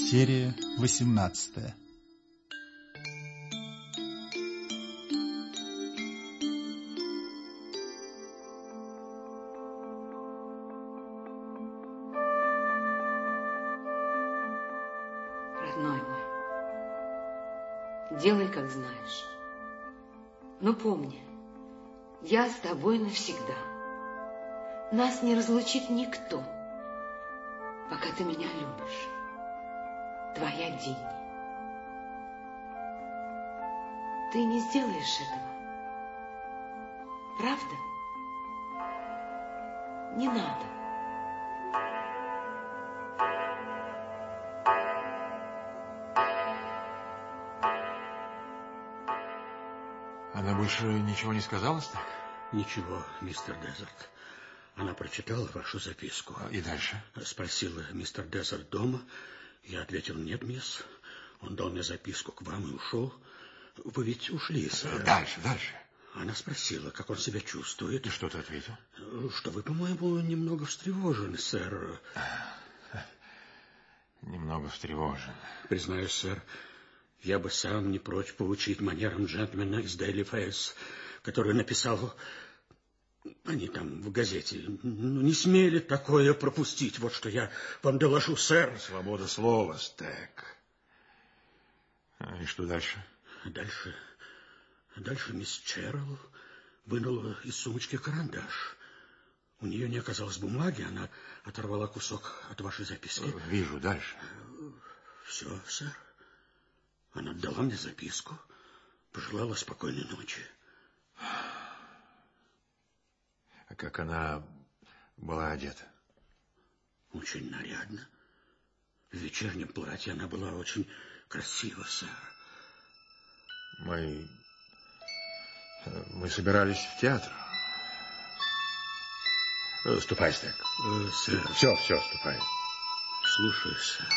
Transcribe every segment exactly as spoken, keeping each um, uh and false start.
Серия восемнадцатая. Родной мой, делай, как знаешь. Но помни, я с тобой навсегда. Нас не разлучит никто, пока ты меня любишь. Твоя Динни. Ты не сделаешь этого. Правда? Не надо. Она больше ничего не сказала, так? Ничего, мистер Дезерт. Она прочитала вашу записку. И дальше? Спросила, мистер Дезерт дома. Я ответил, нет, мисс. Он дал мне записку к вам и ушел. Вы ведь ушли, сэр. Дальше, дальше. Она спросила, как он себя чувствует. И что ты ответил? Что вы, по-моему, немного встревожены, сэр. Немного встревожен. Признаюсь, сэр, я бы сам не прочь поучить манерам джентльмена из Дейли Фейс, который написал... Они там в газете ну, не смели такое пропустить. Вот что я вам доложу, сэр. Свобода слова, Стек. А, и что дальше? Дальше... Дальше мисс Черрилл вынула из сумочки карандаш. У нее не оказалось бумаги, она оторвала кусок от вашей записки. Вижу, дальше. Все, сэр. Она отдала мне записку, пожелала спокойной ночи. А как она была одета? Очень нарядно. В вечернем платье она была очень красива, сэр. Мы... Мы собирались в театр. Ступай, Стек. Э, сэр. Все, все, ступай. Слушаю, сэр.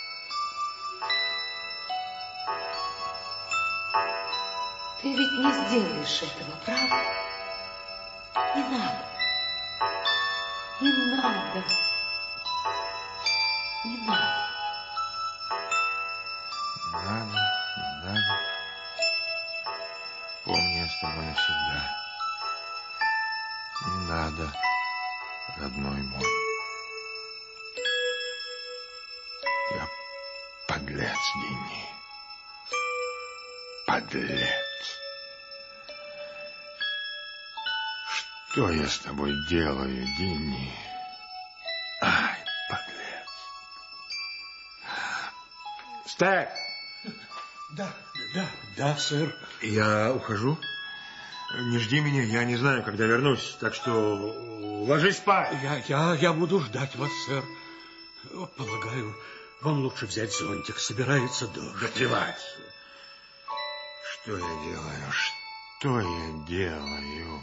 Ты ведь не сделаешь этого, правда? Не надо. Не надо. Не надо. Надо, не надо. Помни, я с тобой навсегда. Не надо, родной мой. Я подлец, Динни. Подлец. Что я с тобой делаю, Динни? Ай, подлец. Стек! Да, да, да, сэр. Я ухожу. Не жди меня, я не знаю, когда вернусь, так что ложись спать. Я, я, я буду ждать вас, сэр. Полагаю, вам лучше взять зонтик, собирается дождь. Да плевать. Что я делаю, что я делаю?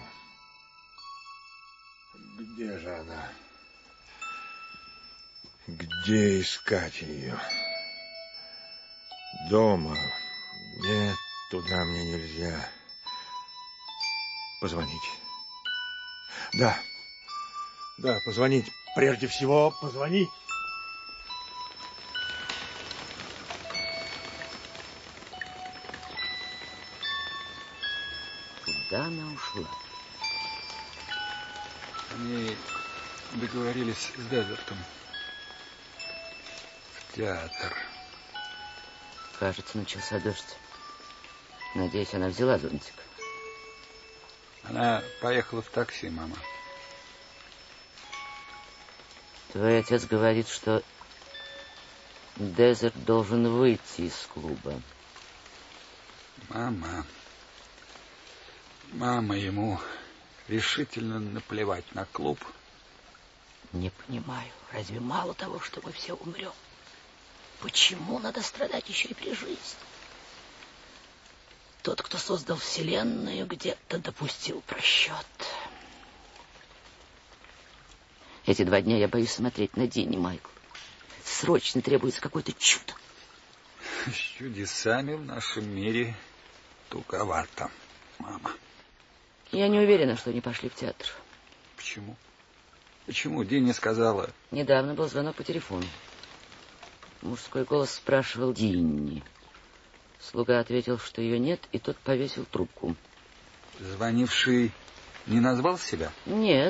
Где же она? Где искать ее? Дома. Нет, туда мне нельзя. Позвонить. Да. Да, позвонить. Прежде всего, позвонить. Куда она ушла? Они договорились с Дезертом. В театр. Кажется, начался дождь. Надеюсь, она взяла зонтик. Она поехала в такси, мама. Твой отец говорит, что Дезерт должен выйти из клуба. Мама. Мама, ему решительно наплевать на клуб. Не понимаю, разве мало того, что мы все умрем? Почему надо страдать еще и при жизни? Тот, кто создал Вселенную, где-то допустил просчет. Эти два дня я боюсь смотреть на Динни, Майкл. Срочно требуется какое-то чудо. С чудесами в нашем мире туговато, мама. Я не уверена, что они пошли в театр. Почему? Почему? Динни сказала... Недавно был звонок по телефону. Мужской голос спрашивал Динни. Слуга ответил, что ее нет, и тот повесил трубку. Звонивший не назвал себя? Нет.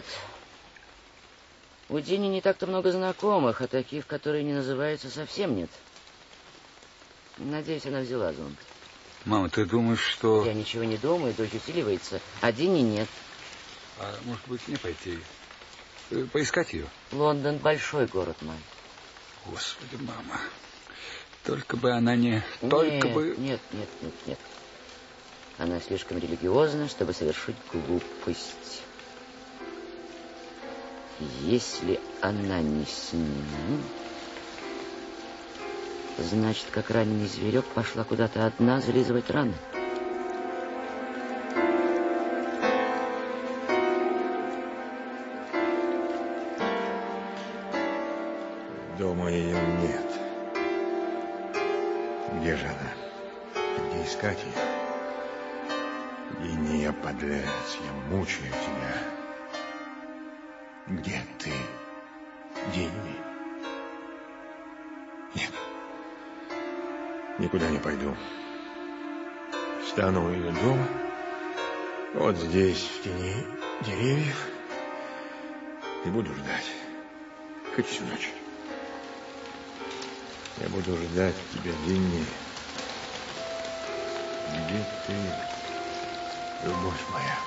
У Динни не так-то много знакомых, а таких, которые не называются, совсем нет. Надеюсь, она взяла зонт. Мама, ты думаешь, что... Я ничего не думаю, дочь усиливается, а Динни нет. А может быть, мне пойти поискать ее? Лондон большой город, мам. Господи, мама. Только бы она не... Только нет, бы... Нет, нет, нет, нет. Она слишком религиозна, чтобы совершить глупость. Если она не с ним, значит, как раненый зверек, пошла куда-то одна зализывать раны. Дома ее нет. Где же она? Где искать ее? Динни, я подлец, я мучаю тебя. Где ты, Динни? Нет. Никуда не пойду. Встану у ее дома. Вот здесь, в тени деревьев. И буду ждать. Хоть всю ночь. Я буду ждать тебя, Динни. Где ты, любовь моя?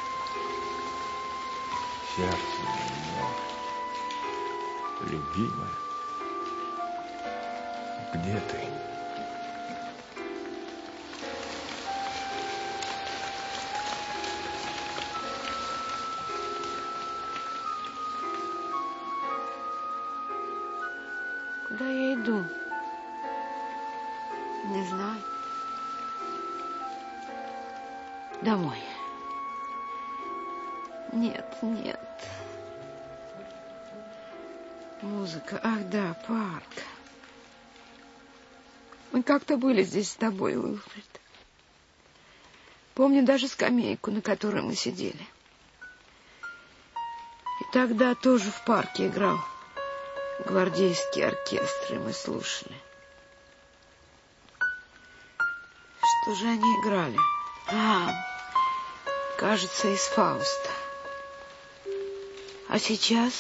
Сердце мое, любимое. Где ты? Куда я иду? Не знаю. Домой. Нет, нет. Музыка. Ах, да, парк. Мы как-то были здесь с тобой, Уилфред. Помню даже скамейку, на которой мы сидели. И тогда тоже в парке играл гвардейский оркестр, и мы слушали. Что же они играли? А, кажется, из Фауста. А сейчас?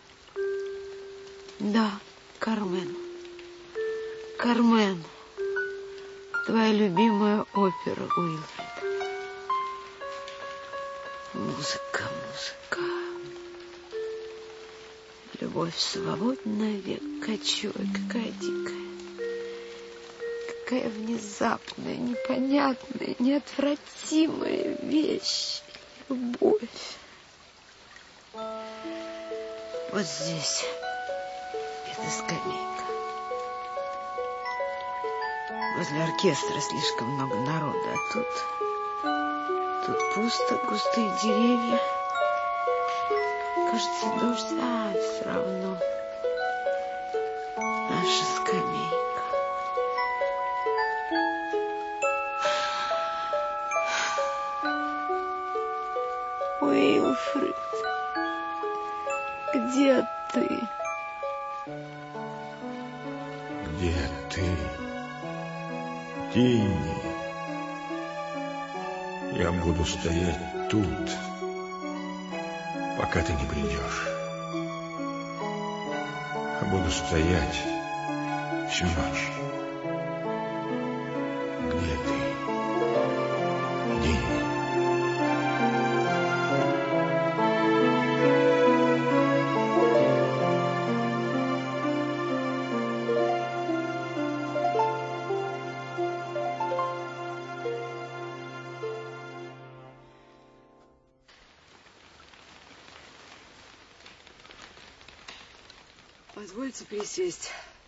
Да, Кармен. Кармен. Твоя любимая опера, Уилфред. Музыка, музыка. Любовь свободная, век кочуя, какая дикая. Какая внезапная, непонятная, неотвратимая вещь. Любовь. Вот здесь эта скамейка. Возле оркестра слишком много народа, а тут... Тут пусто, густые деревья. Кажется, дождь. А, все равно. Наша скамейка. Уилфред, где ты? Где ты, Динни? Я буду стоять тут, пока ты не придешь. А буду стоять всю ночь. Где ты, Динни? Позвольте присесть.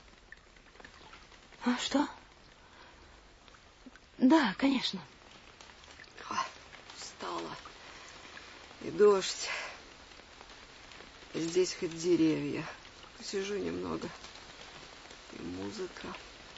А что? Да, конечно. Ой, устала. И дождь. Здесь хоть деревья. Посижу немного. И музыка.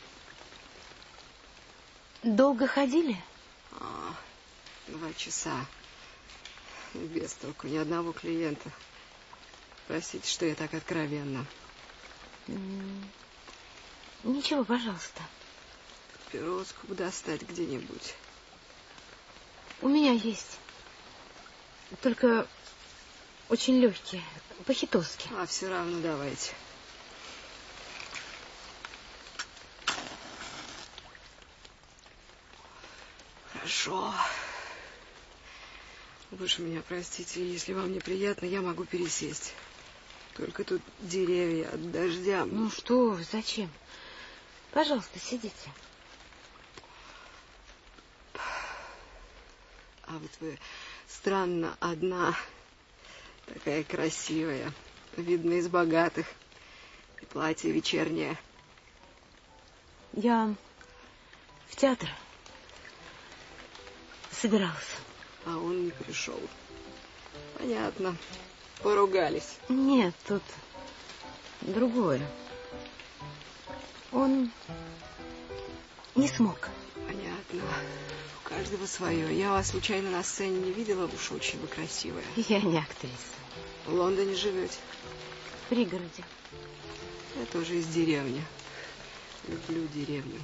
Долго ходили? А, два часа. И без толку, ни одного клиента. Простите, что я так откровенно. Ничего, пожалуйста. Папироску бы достать где-нибудь. У меня есть. Только очень легкие, по-хитовски. А, все равно давайте. Хорошо. Вы уж меня простите, если вам неприятно, я могу пересесть. Только тут деревья от дождя. Ну что вы, зачем? Пожалуйста, сидите. А вот вы странно одна, такая красивая, видно, из богатых, и платье вечернее. Я в театр собирался. А он не пришел. Понятно. Поругались. Нет, тут другое. Он не смог. Понятно. У каждого свое. Я вас случайно на сцене не видела, уж очень вы красивая. Я не актриса. В Лондоне живете? В пригороде. Я тоже из деревни. Люблю деревню.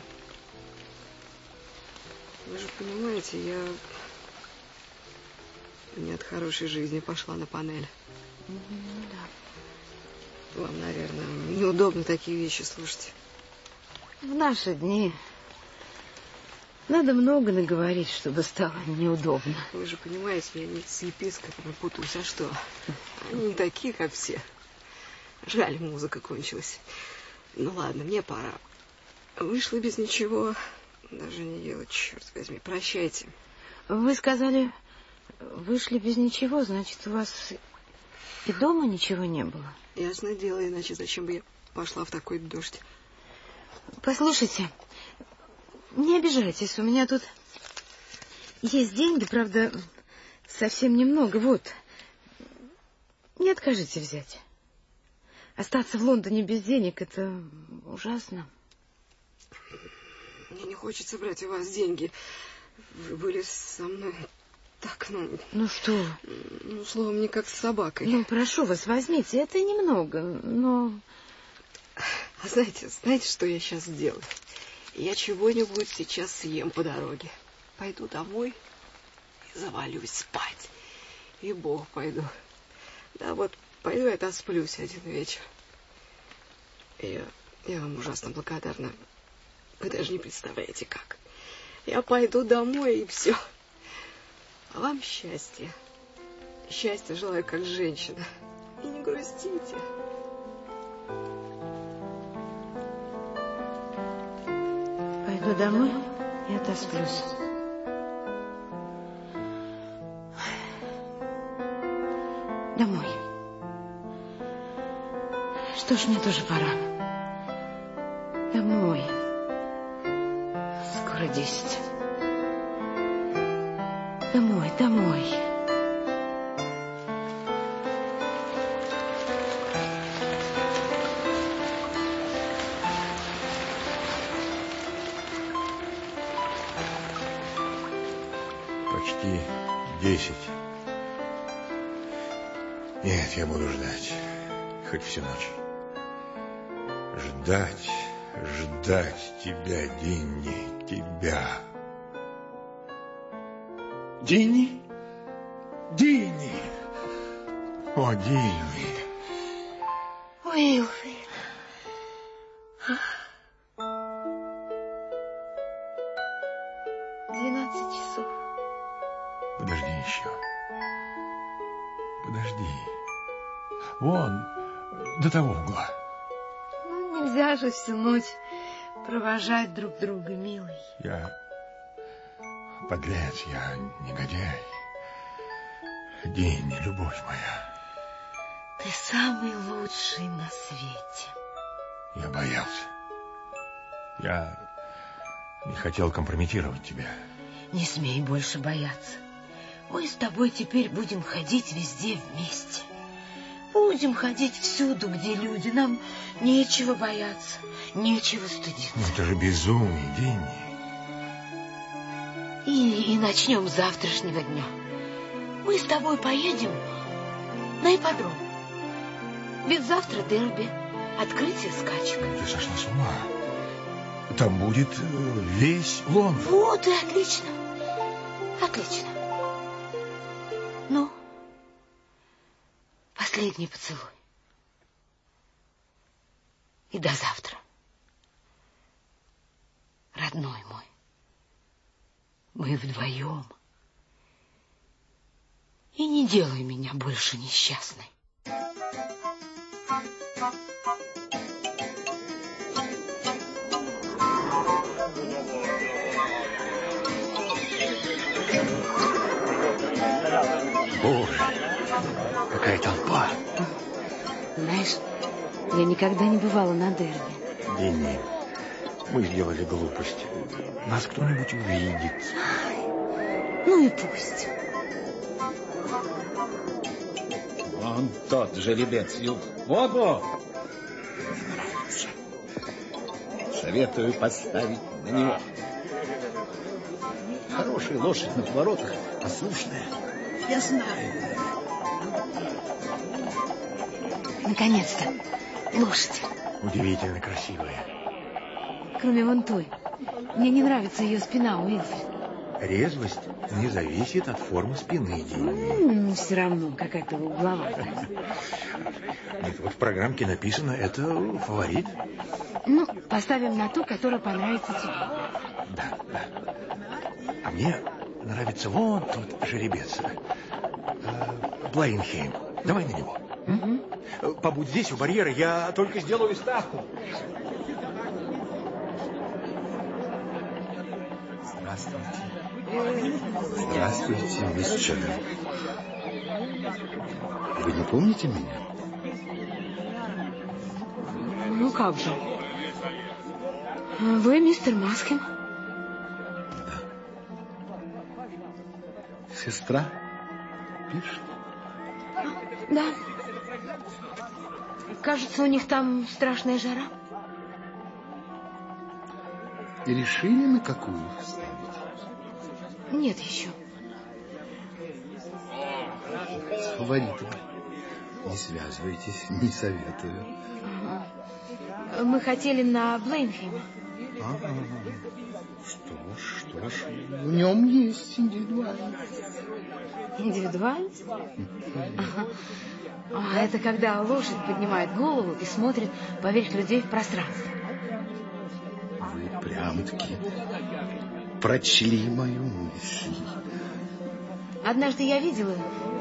Вы же понимаете, я не от хорошей жизни пошла на панель. Ну да. Вам, наверное, неудобно такие вещи слушать. В наши дни надо много наговорить, чтобы стало неудобно. Вы же понимаете, я не с епископом путаюсь, а что? Они не такие, как все. Жаль, музыка кончилась. Ну ладно, мне пора. Вышла без ничего. Даже не делать, черт возьми. Прощайте. Вы сказали, вышли без ничего, значит, у вас и дома ничего не было? Ясное дело, иначе зачем бы я пошла в такой дождь? Послушайте, не обижайтесь, у меня тут есть деньги, правда, совсем немного, вот. Не откажите взять. Остаться в Лондоне без денег — это ужасно. Мне не хочется брать у вас деньги. Вы были со мной так, ну... Ну что? Ну, словом, не как с собакой. Ну, прошу вас, возьмите, это немного, но... А знаете, знаете, что я сейчас сделаю? Я чего-нибудь сейчас съем по дороге. Пойду домой и завалюсь спать. И Бог пойду. Да вот, пойду я отосплюсь один вечер. Я, я вам ужасно благодарна. Вы даже не представляете, как. Я пойду домой, и все. А вам счастья. Счастья желаю, как женщина. И не грустите. Пойду домой и отосплюсь. Домой. Что ж, мне тоже пора. Домой. Скоро десять. Домой, домой. Почти десять. Нет, я буду ждать. Хоть всю ночь. Ждать, ждать тебя, Динни, тебя. Динни? Динни! О, Динни! Уилфрид. Двенадцать часов. Подожди еще. Подожди. Вон, до того угла. Ну, нельзя же всю ночь провожать друг друга, милый. Я подлец, я негодяй. Динни, любовь моя. Ты самый лучший на свете. Я боялся. Я не хотел компрометировать тебя. Не смей больше бояться. Мы с тобой теперь будем ходить везде вместе. Будем ходить всюду, где люди. Нам нечего бояться, нечего стыдиться. Ну, это же безумие, Динни. И, и начнем с завтрашнего дня. Мы с тобой поедем на ипподром. Ведь завтра дерби, открытие скачек. Ты сошла с ума. Там будет весь Лондон. Вот и отлично. Отлично. Ну, последний поцелуй. И до завтра. Родной мой. Мы вдвоем. И не делай меня больше несчастной. Боже, какая толпа. Знаешь, я никогда не бывала на дерби. Динни, мы сделали глупость. Нас кто-нибудь увидит. Ну и пусть. Вон тот жеребец. Ого! Мне нравится. Советую поставить на него. Хорошая лошадь на поворотах, послушная. Я знаю. Наконец-то. Лошадь. Удивительно красивая. Кроме вон той. Мне не нравится ее спина, Уилфред. Резвость не зависит от формы спины, Динни. Mm, все равно какая-то угловатая. Нет, вот в программке написано, это фаворит. Ну, поставим на ту, которая понравится тебе. Да, да. А мне нравится вон тот жеребец. Блейнхейм. Давай на него. Угу. Побудь здесь, у барьера, я только сделаю ставку. Здравствуйте. Здравствуйте, мисс Чарли. Вы не помните меня? Ну как же. Вы мистер Масхем? Да. Сестра пишет? Да. Кажется, у них там страшная жара. И решили, на какую ставить? Нет еще. С фаворитом не связывайтесь, не советую. Ага. Мы хотели на Блейнхейма. Ага. Что ж, что ж, в нем есть индивидуальность. Индивидуальность? Ага. А это когда лошадь поднимает голову и смотрит поверх людей в пространство. Вы прям-таки прочли мою мысль. Однажды я видела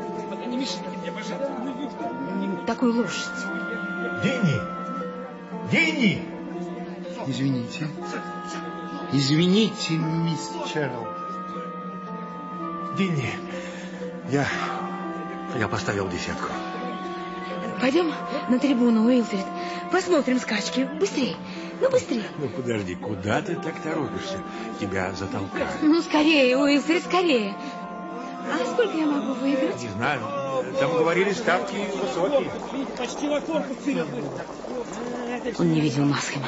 такую лошадь. Динни! Динни! Извините. Извините, мисс Чарл. Динни, я... я поставил десятку. Пойдем на трибуну, Уилфред. Посмотрим скачки. Быстрее. Ну, быстрее. Ну, подожди, куда ты так торопишься? Тебя затолкают. Ну, скорее, Уилфред, скорее. А сколько я могу выиграть? Не знаю. Там говорили, ставки высокие. Почти на корпус вперед. Он не видел Масхема.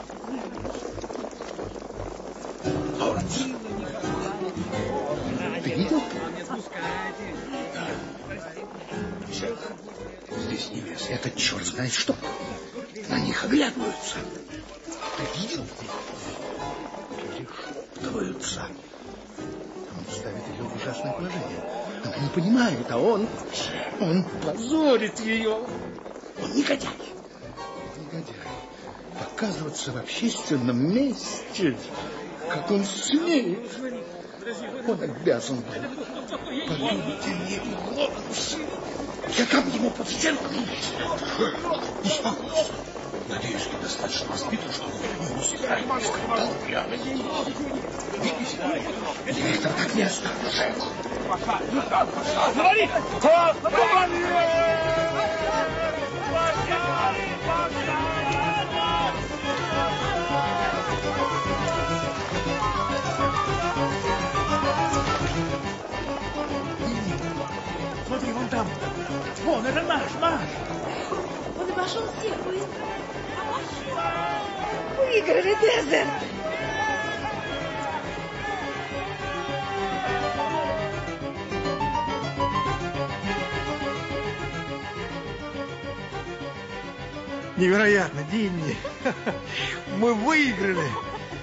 Лоренс. Ты видел? Здесь невеста. Это черт знает что. На них оглядываются. Ты видел? Люди шептываются. Он ставит ее в ужасное положение. Она не понимает, а он... Он позорит ее. Он негодяй. Негодяй. Показываться в общественном месте. Как он смеет. Он обязан был. Подумайте мне, Лоренс. Я дам ему под стенку. Успокойся. Надеюсь, ты достаточно воспитан, чтобы не устраивать скандал прямо здесь. Директор так не оставит. Говори! Смотри, вон там. Вон, это наш, наш. Он обошел всех, Уилфред. Выиграли Дезерт. Невероятно, Динни. Мы выиграли.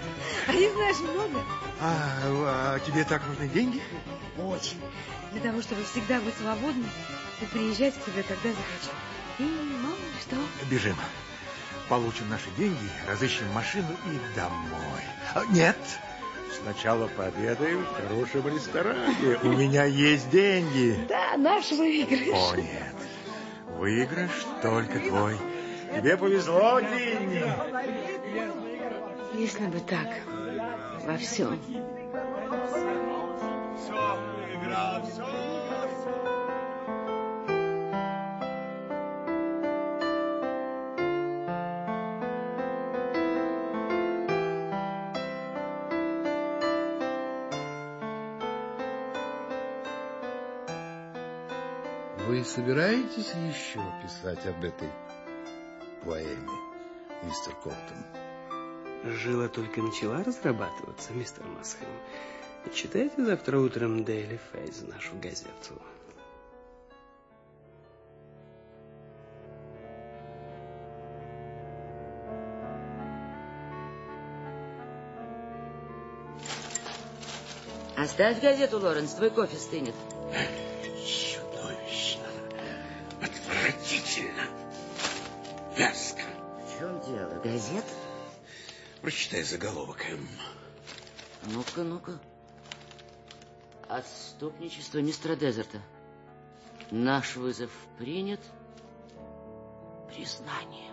А не знаешь много? А, а тебе так нужны деньги? Очень. Для того, чтобы всегда быть свободным и приезжать к тебе, когда захочу. И мало ли что. Бежим. Получим наши деньги, разыщем машину и домой. А, нет, сначала пообедаем в хорошем ресторане. У меня есть деньги. Да, наш выигрыш. О, нет. Выигрыш только твой. Тебе повезло, Динни. Если бы так, во всем. Вы собираетесь еще писать об этой поэме, мистер Колтон? Жила только начала разрабатываться, мистер Масхэм. Читайте завтра утром Daily Face, нашу газету. Оставь газету, Лоренс, твой кофе стынет. Чудовищно. Отвратительно. Мерзко. В чем дело? Газет? Прочитай заголовок, Эм. Ну-ка, ну-ка. Отступничество мистера Дезерта. Наш вызов принят. Признание.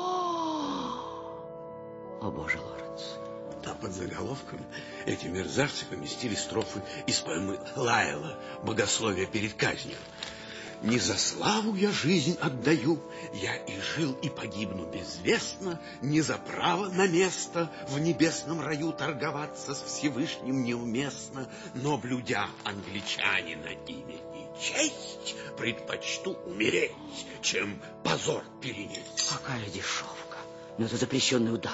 О, боже, Лоренс. Там под заголовком эти мерзавцы поместили строфы из поэмы Лайла «Богословие перед казнью». «Не за славу я жизнь отдаю, я и жил, и погибну безвестно, не за право на место в небесном раю торговаться с Всевышним неуместно, но, блюдя англичанина имя и честь, предпочту умереть, чем позор перенять». Какая дешевка. Но это запрещенный удар.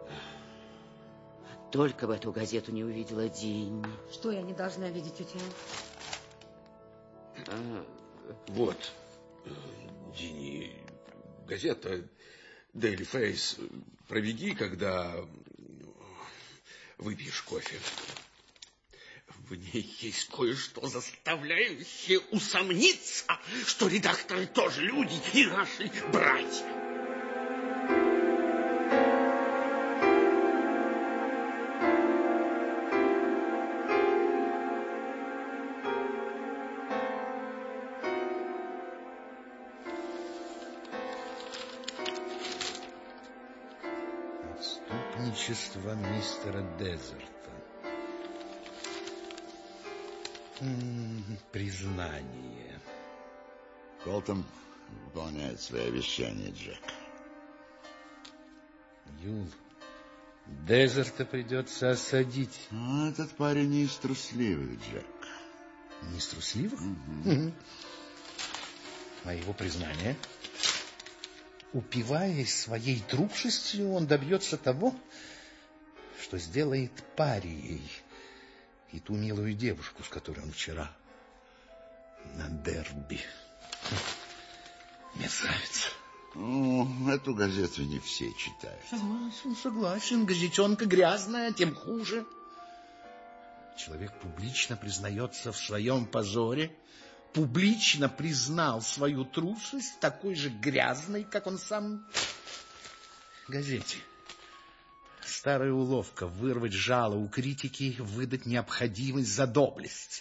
Только бы эту газету не увидела Динни. Что я не должна видеть у тебя? А, вот, Динни, газета Daily Face. Пробеги, когда выпьешь кофе. В ней есть кое-что, заставляющее усомниться, что редакторы тоже люди и наши братья. Отступничество мистера Дезерта. М-м, признание. Колтон выполняет свои обещания, Джек. Юл, Дезерта придется осадить. А этот парень не из трусливых, Джек. Не из трусливых? Угу. А его признание? Упиваясь своей трусостью, он добьется того, что сделает парией и ту милую девушку, с которой он вчера на дерби. Мерзавец. Ну, эту газету не все читают. Согласен, согласен. Газетенка грязная, тем хуже. Человек публично признается в своем позоре, публично признал свою трусость, такой же грязной, как он сам в газете. Старая уловка — вырвать жало у критики, выдать необходимость за доблесть.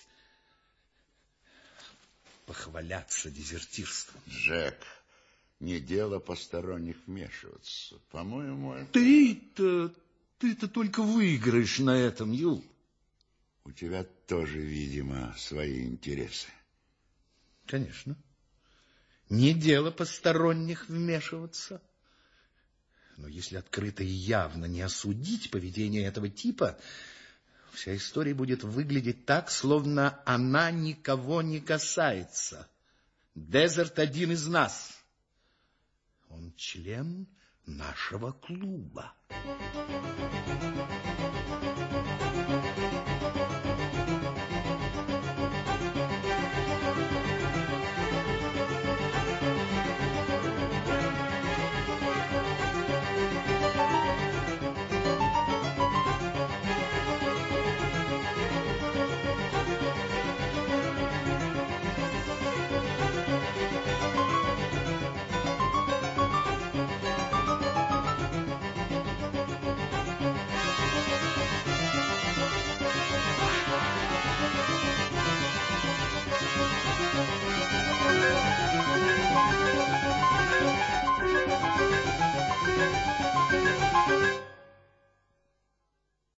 Похваляться дезертирством. Джек, не дело посторонних вмешиваться. По-моему, это... Ты-то, ты-то только выиграешь на этом, Юл. У тебя тоже, видимо, свои интересы. Конечно. Не дело посторонних вмешиваться. Но если открыто и явно не осудить поведение этого типа, вся история будет выглядеть так, словно она никого не касается. Дезерт один из нас. Он член нашего клуба.